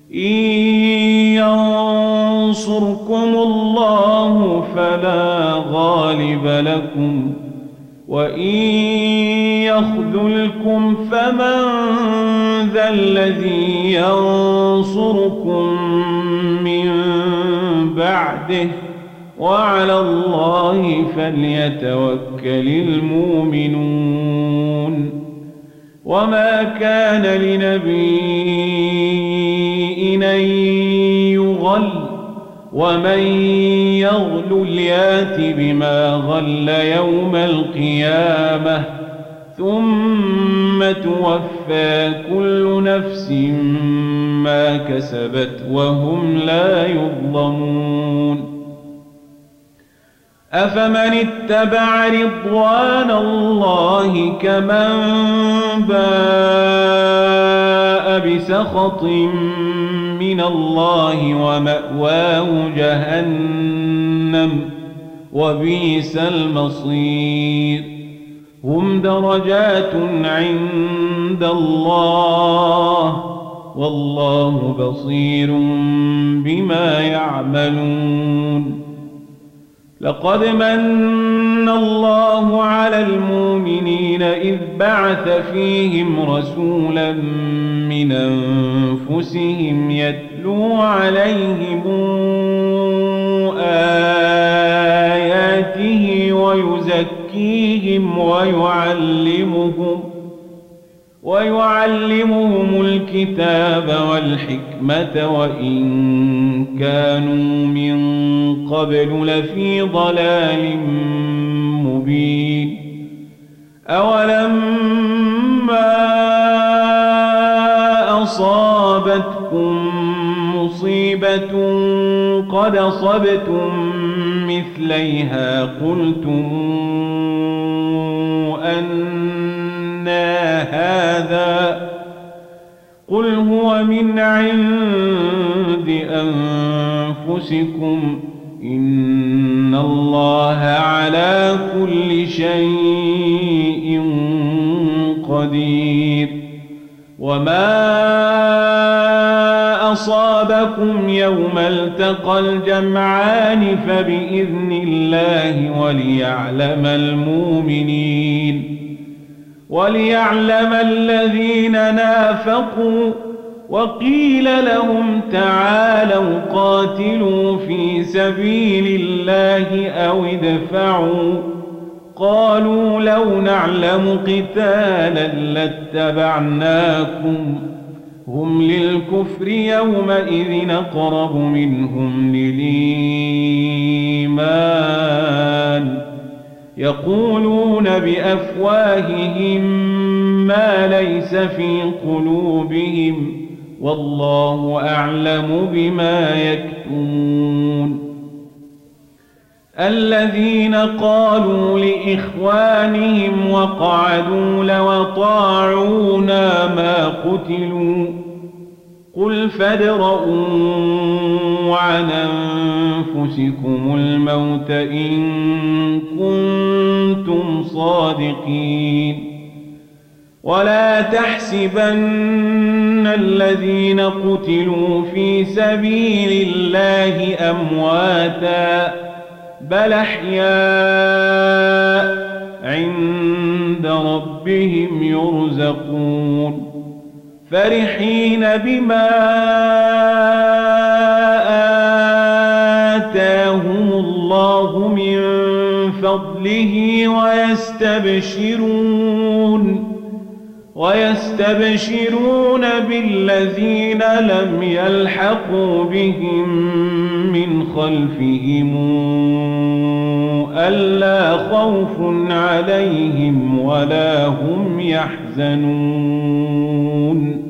إن ينصركم الله فلا غالب لكم وإن يخذلكم فمن ذا الذي ينصركم من بعده وعلى الله فليتوكل المؤمنون وما كان لنبي أن يغل ومن يغل يات بما غل يوم القيامة ثم توفى كل نفس ما كسبت وهم لا يظلمون أفمن اتبع رضوان الله كمن باء بسخط من الله ومأواه جهنم وبئس المصير هم درجات عند الله والله بصير بما يعملون لقد من الله على المؤمنين إذ بعث فيهم رسولا من أنفسهم يتلو عليهم آياته ويزكيهم ويعلمهم الكتاب والحكمة وإن كانوا من قبل لفي ضلال مبين أولما أصابتكم مصيبة قد أصبتم مثليها قلتم أنى هذا قل هو من عند أنفسكم إن الله على كل شيء قدير وما أصابكم يوم التقى الجمعان فبإذن الله وليعلم الذين نافقوا وقيل لهم تعالوا قاتلوا في سبيل الله أو ادفعوا قالوا لو نعلم قتالا لاتبعناكم هم للكفر يومئذ أقرب منهم للإيمان يقولون بأفواههم ما ليس في قلوبهم والله أعلم بما يكتمون الذين قالوا لإخوانهم وقعدوا لو أطاعونا ما قتلوا قل فادرءوا عن أنفسكم الموت إن كنتم صادقين ولا تحسبن الذين قتلوا في سبيل الله أمواتا بل أحياء عند ربهم يرزقون فرحين بما آتاهم الله من فضله ويستبشرون بالذين لم يلحقوا بهم من خلفهم ألا خوف عليهم ولا هم يحزنون